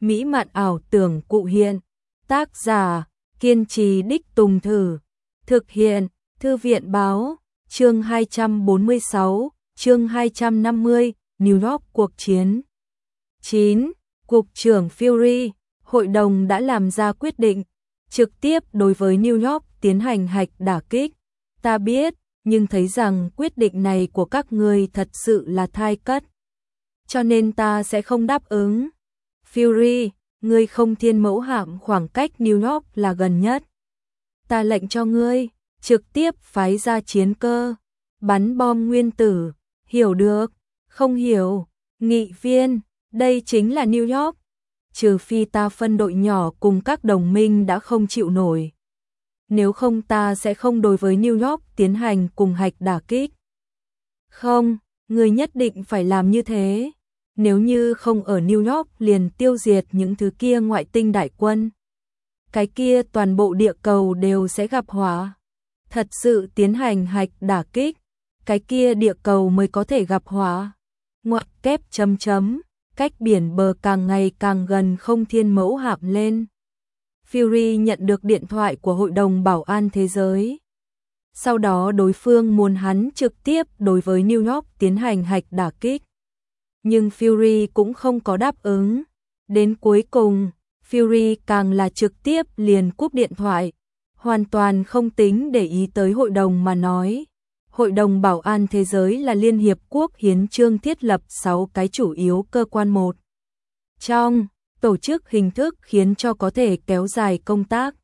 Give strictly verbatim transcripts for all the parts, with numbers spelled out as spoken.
mỹ mạn ảo tưởng cụ hiện. Tác giả, kiên trì đích tùng thử. Thực hiện, Thư viện báo, chương hai trăm bốn mươi sáu, chương hai trăm năm mươi, New York cuộc chiến. chín. Cục trưởng Fury, hội đồng đã làm ra quyết định, trực tiếp đối với New York tiến hành hạch đả kích. Ta biết, nhưng thấy rằng quyết định này của các ngươi thật sự là thai cất. Cho nên ta sẽ không đáp ứng. Fury, ngươi không thiên mẫu hạm khoảng cách New York là gần nhất. Ta lệnh cho ngươi, trực tiếp phái ra chiến cơ, bắn bom nguyên tử, hiểu được, không hiểu, nghị viên, đây chính là New York. Trừ phi ta phân đội nhỏ cùng các đồng minh đã không chịu nổi. Nếu không ta sẽ không đối với New York tiến hành cùng hạch đả kích. Không, ngươi nhất định phải làm như thế. Nếu như không ở New York liền tiêu diệt những thứ kia ngoại tinh đại quân. Cái kia toàn bộ địa cầu đều sẽ gặp họa. Thật sự tiến hành hạch đả kích, cái kia địa cầu mới có thể gặp họa. Ngoặc kép chấm chấm, cách biển bờ càng ngày càng gần không thiên mẫu hạm lên. Fury nhận được điện thoại của Hội đồng Bảo an Thế giới. Sau đó đối phương muốn hắn trực tiếp đối với New York tiến hành hạch đả kích. Nhưng Fury cũng không có đáp ứng. Đến cuối cùng, Fury càng là trực tiếp liền cúp điện thoại, hoàn toàn không tính để ý tới hội đồng mà nói. Hội đồng Bảo an Thế giới là Liên Hiệp Quốc hiến chương thiết lập sáu cái chủ yếu cơ quan một. Trong tổ chức hình thức khiến cho có thể kéo dài công tác.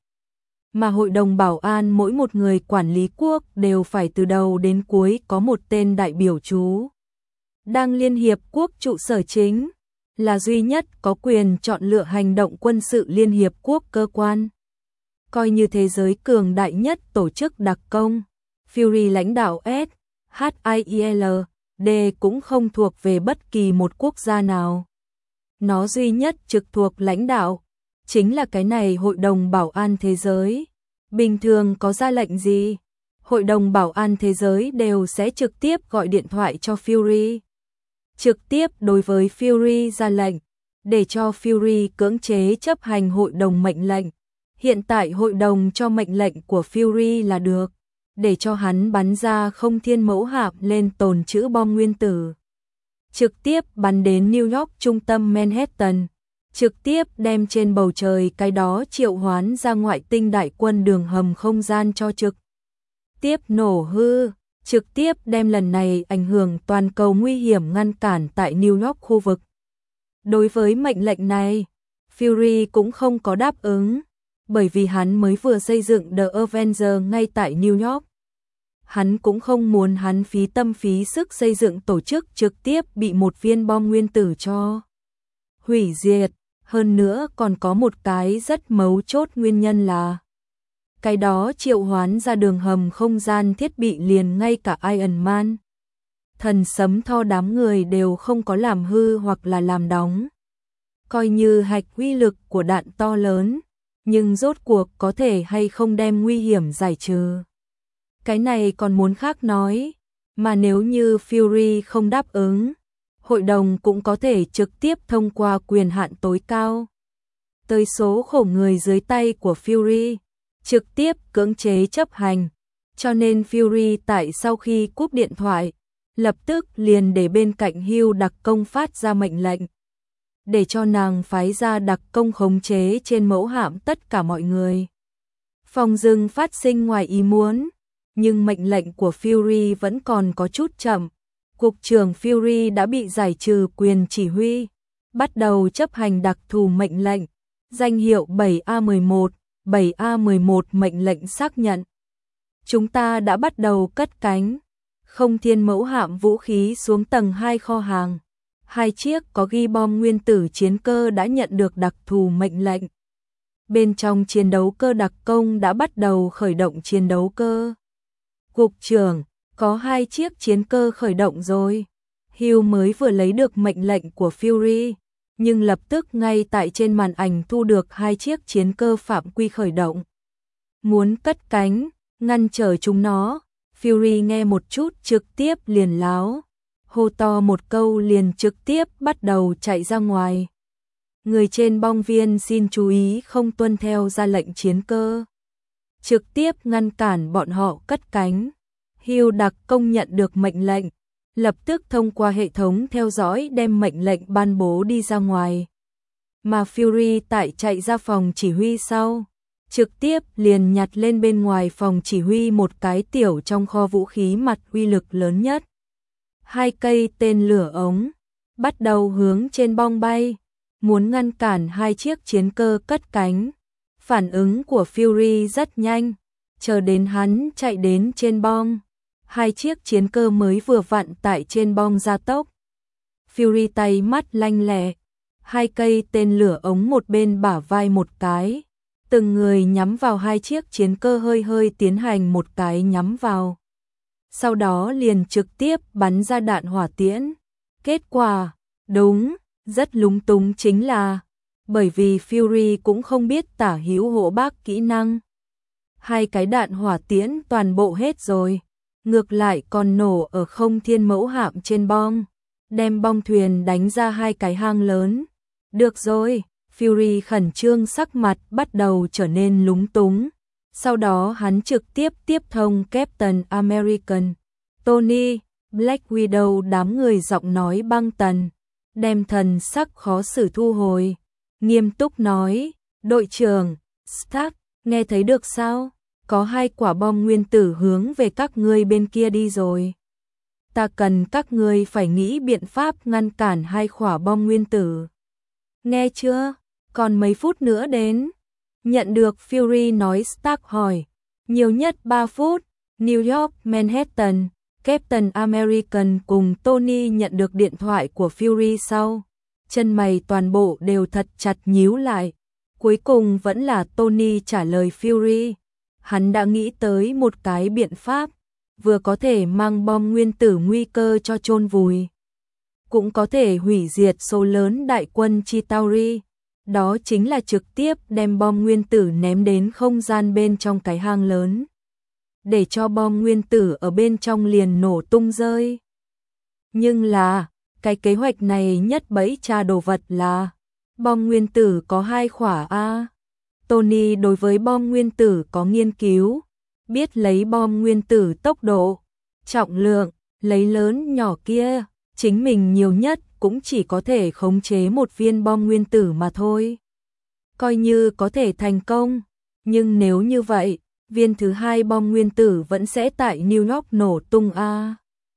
Mà Hội đồng Bảo an mỗi một người quản lý quốc đều phải từ đầu đến cuối có một tên đại biểu trú. Đang Liên Hiệp Quốc trụ sở chính, là duy nhất có quyền chọn lựa hành động quân sự Liên Hiệp Quốc cơ quan. Coi như thế giới cường đại nhất tổ chức đặc công, Fury lãnh đạo S H I E L D cũng không thuộc về bất kỳ một quốc gia nào. Nó duy nhất trực thuộc lãnh đạo, chính là cái này Hội đồng Bảo an Thế giới. Bình thường có ra lệnh gì, Hội đồng Bảo an Thế giới đều sẽ trực tiếp gọi điện thoại cho Fury. Trực tiếp đối với Fury ra lệnh, để cho Fury cưỡng chế chấp hành hội đồng mệnh lệnh. Hiện tại hội đồng cho mệnh lệnh của Fury là được, để cho hắn bắn ra không thiên mẫu hạm lên tồn trữ bom nguyên tử. Trực tiếp bắn đến New York trung tâm Manhattan, trực tiếp đem trên bầu trời cái đó triệu hoán ra ngoại tinh đại quân đường hầm không gian cho trực tiếp nổ hư, trực tiếp đem lần này ảnh hưởng toàn cầu nguy hiểm ngăn cản tại New York khu vực. Đối với mệnh lệnh này, Fury cũng không có đáp ứng, bởi vì hắn mới vừa xây dựng The Avenger ngay tại New York. Hắn cũng không muốn hắn phí tâm phí sức xây dựng tổ chức trực tiếp bị một viên bom nguyên tử cho hủy diệt. Hơn nữa còn có một cái rất mấu chốt nguyên nhân là cái đó triệu hoán ra đường hầm không gian thiết bị liền ngay cả Iron Man, thần sấm Thor đám người đều không có làm hư hoặc là làm đóng. Coi như hạch uy lực của đạn to lớn, nhưng rốt cuộc có thể hay không đem nguy hiểm giải trừ. Cái này còn muốn khác nói, mà nếu như Fury không đáp ứng, hội đồng cũng có thể trực tiếp thông qua quyền hạn tối cao tới số khổ người dưới tay của Fury, trực tiếp cưỡng chế chấp hành. Cho nên Fury tại sau khi cúp điện thoại, lập tức liền để bên cạnh Hugh đặc công phát ra mệnh lệnh, để cho nàng phái ra đặc công khống chế trên mẫu hạm tất cả mọi người. Phòng dừng phát sinh ngoài ý muốn, nhưng mệnh lệnh của Fury vẫn còn có chút chậm. Cục trưởng Fury đã bị giải trừ quyền chỉ huy, bắt đầu chấp hành đặc thù mệnh lệnh, danh hiệu bảy A mười một, bảy A mười một mệnh lệnh xác nhận. Chúng ta đã bắt đầu cất cánh, không thiên mẫu hạm vũ khí xuống tầng hai kho hàng. Hai chiếc có ghi bom nguyên tử chiến cơ đã nhận được đặc thù mệnh lệnh. Bên trong chiến đấu cơ đặc công đã bắt đầu khởi động chiến đấu cơ. Cục trưởng, có hai chiếc chiến cơ khởi động rồi. Hugh mới vừa lấy được mệnh lệnh của Fury, nhưng lập tức ngay tại trên màn ảnh thu được hai chiếc chiến cơ phạm quy khởi động. Muốn cất cánh, ngăn trở chúng nó. Fury nghe một chút trực tiếp liền láo, hô to một câu liền trực tiếp bắt đầu chạy ra ngoài. Người trên bong viên xin chú ý không tuân theo ra lệnh chiến cơ. Trực tiếp ngăn cản bọn họ cất cánh. Hugh đặc công nhận được mệnh lệnh, lập tức thông qua hệ thống theo dõi đem mệnh lệnh ban bố đi ra ngoài. Mà Fury tại chạy ra phòng chỉ huy sau, trực tiếp liền nhặt lên bên ngoài phòng chỉ huy một cái tiểu trong kho vũ khí mặt uy lực lớn nhất. Hai cây tên lửa ống, bắt đầu hướng trên bong bay, muốn ngăn cản hai chiếc chiến cơ cất cánh. Phản ứng của Fury rất nhanh, chờ đến hắn chạy đến trên bong, hai chiếc chiến cơ mới vừa vặn tại trên bong gia tốc. Fury tay mắt lanh lẹ, hai cây tên lửa ống một bên bả vai một cái, từng người nhắm vào hai chiếc chiến cơ hơi hơi tiến hành một cái nhắm vào. Sau đó liền trực tiếp bắn ra đạn hỏa tiễn. Kết quả, đúng, rất lúng túng chính là, bởi vì Fury cũng không biết tả hữu hộ bác kỹ năng. Hai cái đạn hỏa tiễn toàn bộ hết rồi, ngược lại còn nổ ở không thiên mẫu hạm trên bong, đem bong thuyền đánh ra hai cái hang lớn. Được rồi, Fury khẩn trương sắc mặt bắt đầu trở nên lúng túng. Sau đó hắn trực tiếp tiếp thông Captain American, Tony, Black Widow đám người giọng nói băng tần, đem thần sắc khó xử thu hồi, nghiêm túc nói, đội trưởng, Stark, nghe thấy được sao? Có hai quả bom nguyên tử hướng về các ngươi bên kia đi rồi. Ta cần các ngươi phải nghĩ biện pháp ngăn cản hai quả bom nguyên tử. Nghe chưa? Còn mấy phút nữa đến. Nhận được Fury nói Stark hỏi. Nhiều nhất ba phút. New York, Manhattan. Captain American cùng Tony nhận được điện thoại của Fury sau. Chân mày toàn bộ đều thật chặt nhíu lại. Cuối cùng vẫn là Tony trả lời Fury. Hắn đã nghĩ tới một cái biện pháp. Vừa có thể mang bom nguyên tử nguy cơ cho chôn vùi, cũng có thể hủy diệt số lớn đại quân Chitauri. Đó chính là trực tiếp đem bom nguyên tử ném đến không gian bên trong cái hang lớn, để cho bom nguyên tử ở bên trong liền nổ tung rơi. Nhưng là, cái kế hoạch này nhất bẫy tra đồ vật là bom nguyên tử có hai khỏa a. Tony đối với bom nguyên tử có nghiên cứu, biết lấy bom nguyên tử tốc độ, trọng lượng, lấy lớn nhỏ kia, chính mình nhiều nhất cũng chỉ có thể khống chế một viên bom nguyên tử mà thôi. Coi như có thể thành công, nhưng nếu như vậy, viên thứ hai bom nguyên tử vẫn sẽ tại New York nổ tung a.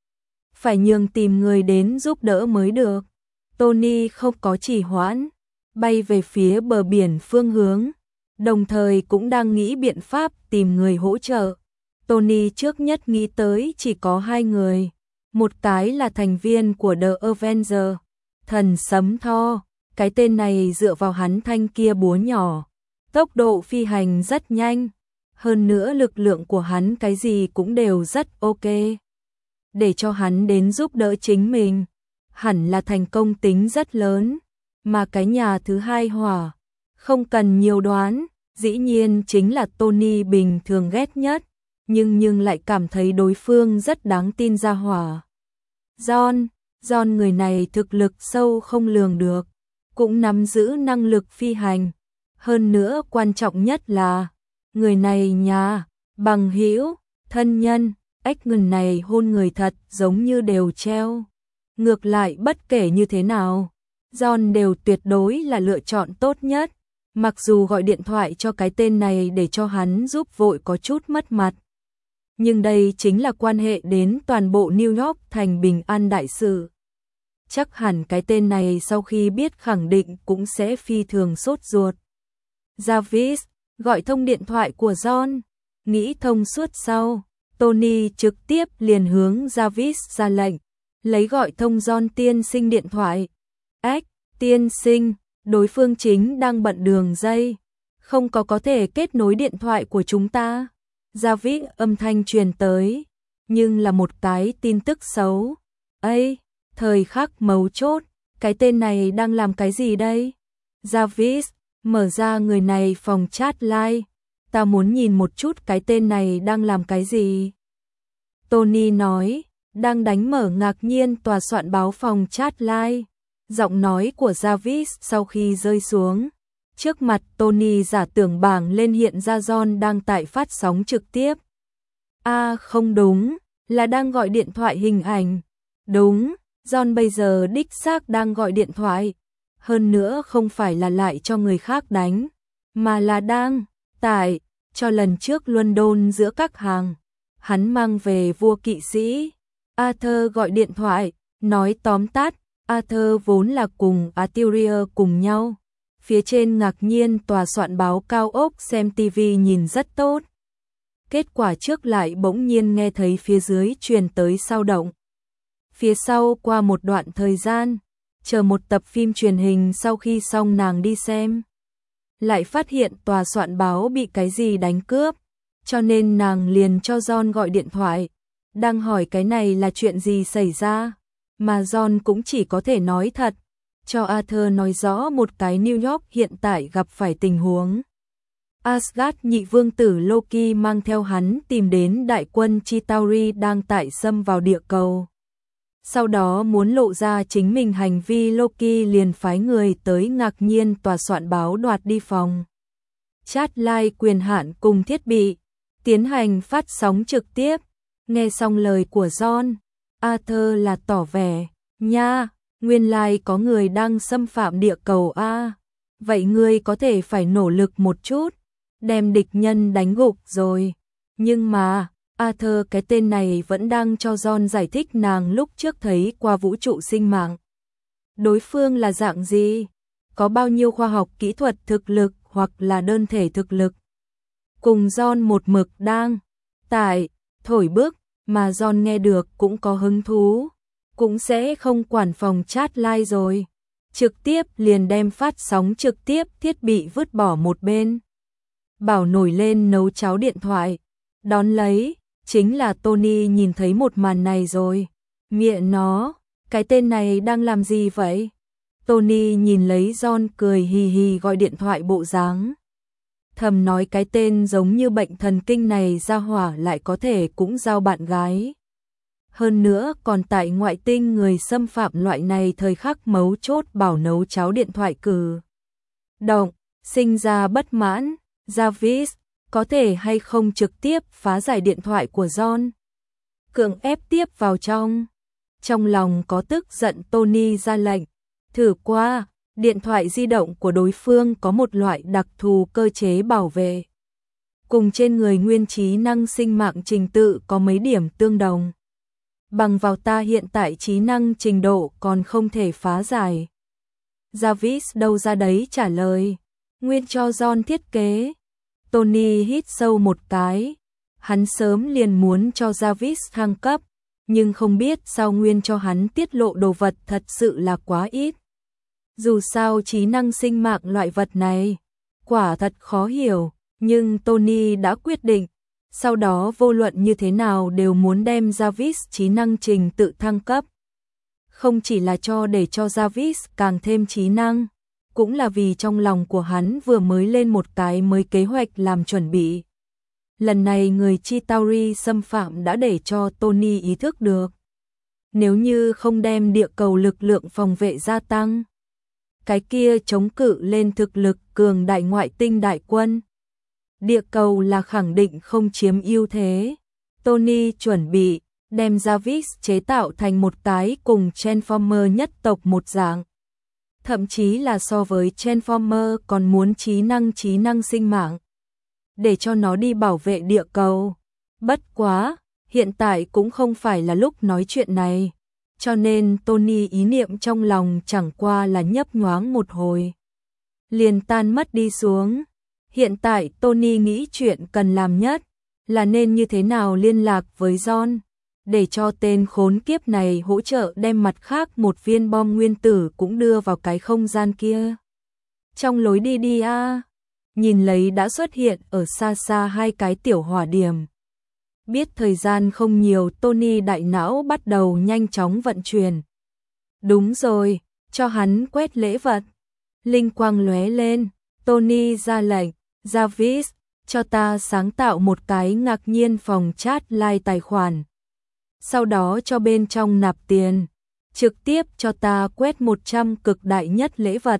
Phải nhường tìm người đến giúp đỡ mới được. Tony không có trì hoãn, bay về phía bờ biển phương hướng, đồng thời cũng đang nghĩ biện pháp tìm người hỗ trợ. Tony trước nhất nghĩ tới chỉ có hai người, một cái là thành viên của The Avengers, thần sấm Thor, cái tên này dựa vào hắn thanh kia búa nhỏ, tốc độ phi hành rất nhanh, hơn nữa lực lượng của hắn cái gì cũng đều rất ok. Để cho hắn đến giúp đỡ chính mình, hẳn là thành công tính rất lớn, mà cái nhà thứ hai hỏa, không cần nhiều đoán, dĩ nhiên chính là Tony bình thường ghét nhất, nhưng nhưng lại cảm thấy đối phương rất đáng tin ra hỏa. John, John người này thực lực sâu không lường được, cũng nắm giữ năng lực phi hành, hơn nữa quan trọng nhất là người này nhà, bằng hữu, thân nhân, ếch người này hôn người thật giống như đều treo. Ngược lại bất kể như thế nào, John đều tuyệt đối là lựa chọn tốt nhất. Mặc dù gọi điện thoại cho cái tên này để cho hắn giúp vội có chút mất mặt, nhưng đây chính là quan hệ đến toàn bộ New York thành bình an đại sự. Chắc hẳn cái tên này sau khi biết khẳng định cũng sẽ phi thường sốt ruột. Jarvis gọi thông điện thoại của John, nghĩ thông suốt sau, Tony trực tiếp liền hướng Jarvis ra lệnh, lấy gọi thông John tiên sinh điện thoại. Ếch, tiên sinh, đối phương chính đang bận đường dây, không có có thể kết nối điện thoại của chúng ta. Jarvis âm thanh truyền tới, nhưng là một cái tin tức xấu. Ây, thời khắc mấu chốt, cái tên này đang làm cái gì đây? Jarvis, mở ra người này phòng chat live, ta muốn nhìn một chút cái tên này đang làm cái gì. Tony nói, đang đánh mở ngạc nhiên tòa soạn báo phòng chat live. Giọng nói của Jarvis sau khi rơi xuống, trước mặt Tony giả tưởng bảng lên hiện ra John đang tại phát sóng trực tiếp. À không đúng, là đang gọi điện thoại hình ảnh. Đúng, John bây giờ đích xác đang gọi điện thoại. Hơn nữa không phải là lại cho người khác đánh, mà là đang tải cho lần trước London giữa các hàng. Hắn mang về vua kỵ sĩ. Arthur gọi điện thoại, nói tóm tắt, Arthur vốn là cùng Arthurian cùng nhau. Phía trên ngạc nhiên tòa soạn báo cao ốc xem ti vi nhìn rất tốt. Kết quả trước lại bỗng nhiên nghe thấy phía dưới truyền tới sao động. Phía sau qua một đoạn thời gian, chờ một tập phim truyền hình sau khi xong nàng đi xem. Lại phát hiện tòa soạn báo bị cái gì đánh cướp, cho nên nàng liền cho John gọi điện thoại. Đang hỏi cái này là chuyện gì xảy ra, mà John cũng chỉ có thể nói thật, cho Arthur nói rõ một cái New York hiện tại gặp phải tình huống. Asgard nhị vương tử Loki mang theo hắn tìm đến đại quân Chitauri đang tại xâm vào địa cầu. Sau đó muốn lộ ra chính mình hành vi, Loki liền phái người tới ngạc nhiên tòa soạn báo đoạt đi phòng chat live quyền hạn cùng thiết bị, tiến hành phát sóng trực tiếp. Nghe xong lời của John, Arthur là tỏ vẻ, nha, nguyên lai có người đang xâm phạm địa cầu a, vậy ngươi có thể phải nỗ lực một chút, đem địch nhân đánh gục rồi. Nhưng mà, Arthur cái tên này vẫn đang cho John giải thích nàng lúc trước thấy qua vũ trụ sinh mạng. Đối phương là dạng gì? Có bao nhiêu khoa học kỹ thuật thực lực hoặc là đơn thể thực lực? Cùng John một mực đang tại thổi bức, mà John nghe được cũng có hứng thú, cũng sẽ không quản phòng chat live rồi. Trực tiếp liền đem phát sóng trực tiếp thiết bị vứt bỏ một bên. Bảo nổi lên nấu cháo điện thoại, đón lấy, chính là Tony nhìn thấy một màn này rồi. Mẹ nó, cái tên này đang làm gì vậy? Tony nhìn lấy John cười hì hì gọi điện thoại bộ dáng. Thầm nói cái tên giống như bệnh thần kinh này ra hỏa lại có thể cũng giao bạn gái. Hơn nữa còn tại ngoại tinh người xâm phạm loại này thời khắc mấu chốt bảo nấu cháo điện thoại cử. Động, sinh ra bất mãn, Jarvis, có thể hay không trực tiếp phá giải điện thoại của John? Cưỡng ép tiếp vào trong. Trong lòng có tức giận Tony ra lệnh. Thử qua, điện thoại di động của đối phương có một loại đặc thù cơ chế bảo vệ. Cùng trên người nguyên trí năng sinh mạng trình tự có mấy điểm tương đồng. Bằng vào ta hiện tại trí năng trình độ còn không thể phá giải. Jarvis đâu ra đấy trả lời. Nguyên cho John thiết kế. Tony hít sâu một cái. Hắn sớm liền muốn cho Jarvis thăng cấp, nhưng không biết sao Nguyên cho hắn tiết lộ đồ vật thật sự là quá ít. Dù sao trí năng sinh mạng loại vật này, quả thật khó hiểu, nhưng Tony đã quyết định, sau đó vô luận như thế nào đều muốn đem Jarvis trí năng trình tự thăng cấp. Không chỉ là cho để cho Jarvis càng thêm trí năng, cũng là vì trong lòng của hắn vừa mới lên một cái mới kế hoạch làm chuẩn bị. Lần này người Chitauri xâm phạm đã để cho Tony ý thức được. Nếu như không đem địa cầu lực lượng phòng vệ gia tăng, cái kia chống cự lên thực lực cường đại ngoại tinh đại quân, địa cầu là khẳng định không chiếm ưu thế. Tony chuẩn bị đem Jarvis chế tạo thành một cái cùng Transformer nhất tộc một dạng. Thậm chí là so với Transformer còn muốn trí năng trí năng sinh mạng. Để cho nó đi bảo vệ địa cầu. Bất quá, hiện tại cũng không phải là lúc nói chuyện này. Cho nên Tony ý niệm trong lòng chẳng qua là nhấp nhoáng một hồi. Liền tan mất đi xuống. Hiện tại Tony nghĩ chuyện cần làm nhất là nên như thế nào liên lạc với John, để cho tên khốn kiếp này hỗ trợ đem mặt khác một viên bom nguyên tử cũng đưa vào cái không gian kia. Trong lối đi đi a, nhìn lấy đã xuất hiện ở xa xa hai cái tiểu hỏa điểm. Biết thời gian không nhiều, Tony đại não bắt đầu nhanh chóng vận chuyển. Đúng rồi, cho hắn quét lễ vật. Linh quang lóe lên, Tony ra lệnh, Jarvis, cho ta sáng tạo một cái ngạc nhiên phòng chat live tài khoản. Sau đó cho bên trong nạp tiền. trực tiếp cho ta quét một trăm cực đại nhất lễ vật.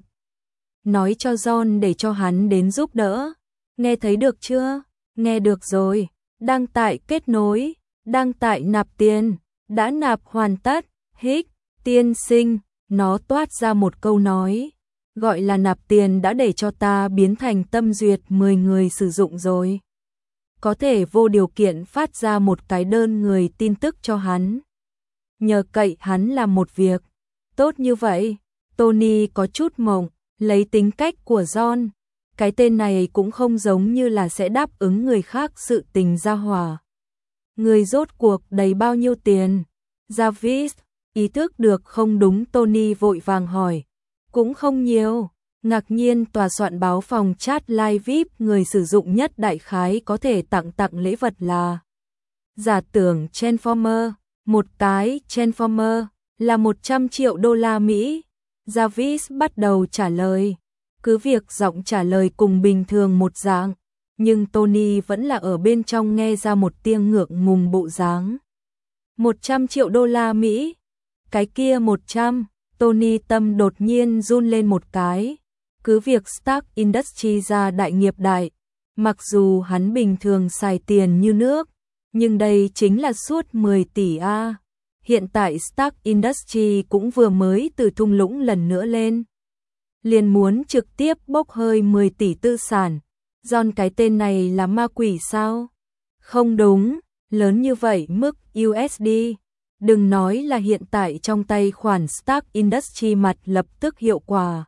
Nói cho John để cho hắn đến giúp đỡ. Nghe thấy được chưa? Nghe được rồi. Đăng tải kết nối, đăng tải nạp tiền, đã nạp hoàn tất. Hích, tiên sinh, nó toát ra một câu nói. Gọi là nạp tiền đã để cho ta biến thành tâm duyệt mười người sử dụng rồi. Có thể vô điều kiện phát ra một cái đơn người tin tức cho hắn. Nhờ cậy hắn làm một việc. Tốt như vậy, Tony có chút mộng, lấy tính cách của John. Cái tên này cũng không giống như là sẽ đáp ứng người khác sự tình ra hỏa. Người rốt cuộc đầy bao nhiêu tiền? Jarvis, ý thức được không đúng Tony vội vàng hỏi. Cũng không nhiều. Ngạc nhiên tòa soạn báo phòng chat live vi ai pi người sử dụng nhất đại khái có thể tặng tặng lễ vật là giả tưởng Transformer, một cái Transformer là một trăm triệu đô la Mỹ. Jarvis bắt đầu trả lời, cứ việc giọng trả lời cùng bình thường một dạng, nhưng Tony vẫn là ở bên trong nghe ra một tiếng ngượng ngùng bộ dáng. một trăm triệu đô la Mỹ? Cái kia một trăm, Tony tâm đột nhiên run lên một cái. Cứ việc Stark Industries ra đại nghiệp đại, mặc dù hắn bình thường xài tiền như nước, nhưng đây chính là suốt mười tỷ a. Hiện tại Stark Industries cũng vừa mới từ thung lũng lần nữa lên. Liền muốn trực tiếp bốc hơi mười tỷ tư sản. John cái tên này là ma quỷ sao? Không đúng, lớn như vậy mức u ét đê. Đừng nói là hiện tại trong tay khoản Stark Industries mặt lập tức hiệu quả.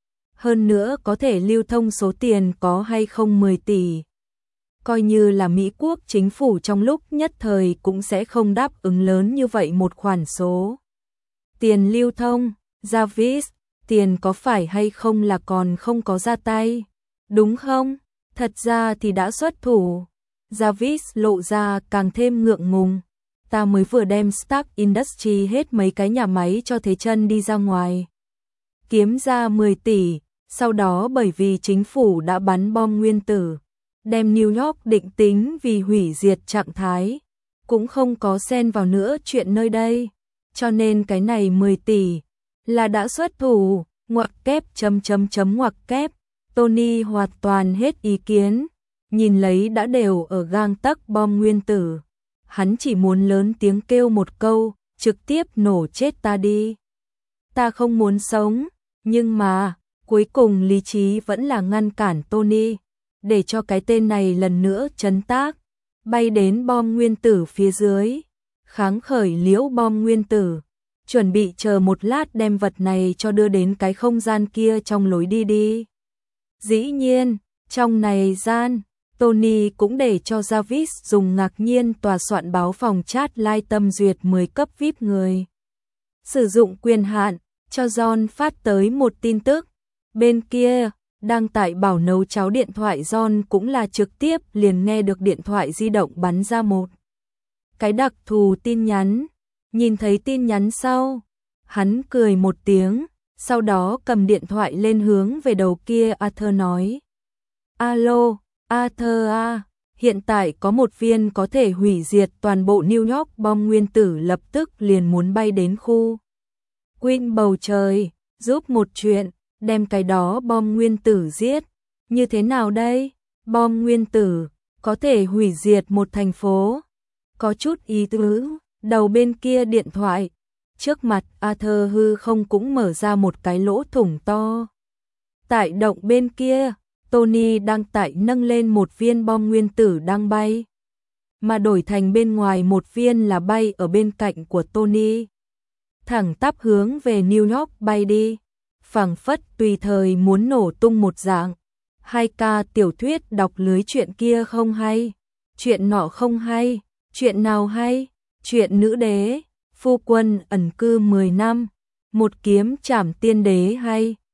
Hơn nữa có thể lưu thông số tiền có hay không mười tỷ. Coi như là Mỹ quốc chính phủ trong lúc nhất thời cũng sẽ không đáp ứng lớn như vậy một khoản số. Tiền lưu thông, Jarvis, tiền có phải hay không là còn không có ra tay, đúng không? Thật ra thì đã xuất thủ. Jarvis lộ ra càng thêm ngượng ngùng. Ta mới vừa đem Stark Industries hết mấy cái nhà máy cho thế chân đi ra ngoài. Kiếm ra mười tỷ, sau đó bởi vì chính phủ đã bắn bom nguyên tử, đem New York định tính vì hủy diệt trạng thái, cũng không có xen vào nữa chuyện nơi đây. Cho nên cái này mười tỷ là đã xuất thủ, ngoặc kép chấm chấm chấm ngoặc kép. Tony hoàn toàn hết ý kiến, nhìn lấy đã đều ở gang tấc bom nguyên tử. Hắn chỉ muốn lớn tiếng kêu một câu, trực tiếp nổ chết ta đi. Ta không muốn sống, nhưng mà, cuối cùng lý trí vẫn là ngăn cản Tony, để cho cái tên này lần nữa chấn tác, bay đến bom nguyên tử phía dưới, kháng khởi liễu bom nguyên tử, chuẩn bị chờ một lát đem vật này cho đưa đến cái không gian kia trong lối đi đi. Dĩ nhiên, trong này gian, Tony cũng để cho Jarvis dùng ngạc nhiên tòa soạn báo phòng chat live tâm duyệt mười cấp vi ai pi người. Sử dụng quyền hạn, cho John phát tới một tin tức. Bên kia, đang tại bảo nấu cháo điện thoại John cũng là trực tiếp liền nghe được điện thoại di động bắn ra một cái đặc thù tin nhắn. Nhìn thấy tin nhắn sau, hắn cười một tiếng, sau đó cầm điện thoại lên hướng về đầu kia Arthur nói. Alo, Arthur à, hiện tại có một viên có thể hủy diệt toàn bộ New York bom nguyên tử lập tức liền muốn bay đến khu Queen bầu trời, giúp một chuyện, đem cái đó bom nguyên tử giết. Như thế nào đây? Bom nguyên tử, có thể hủy diệt một thành phố. Có chút ý tứ, đầu bên kia điện thoại. Trước mặt Arthur hư không cũng mở ra một cái lỗ thủng to. Tại động bên kia, Tony đang tại nâng lên một viên bom nguyên tử đang bay. Mà đổi thành bên ngoài một viên là bay ở bên cạnh của Tony. Thẳng tắp hướng về New York bay đi. Phảng phất tùy thời muốn nổ tung một dạng. Hai ca tiểu thuyết đọc lưới chuyện kia không hay. Chuyện nọ không hay. Chuyện nào hay? Chuyện nữ đế, phu quân ẩn cư mười năm. Một kiếm trảm tiên đế hay.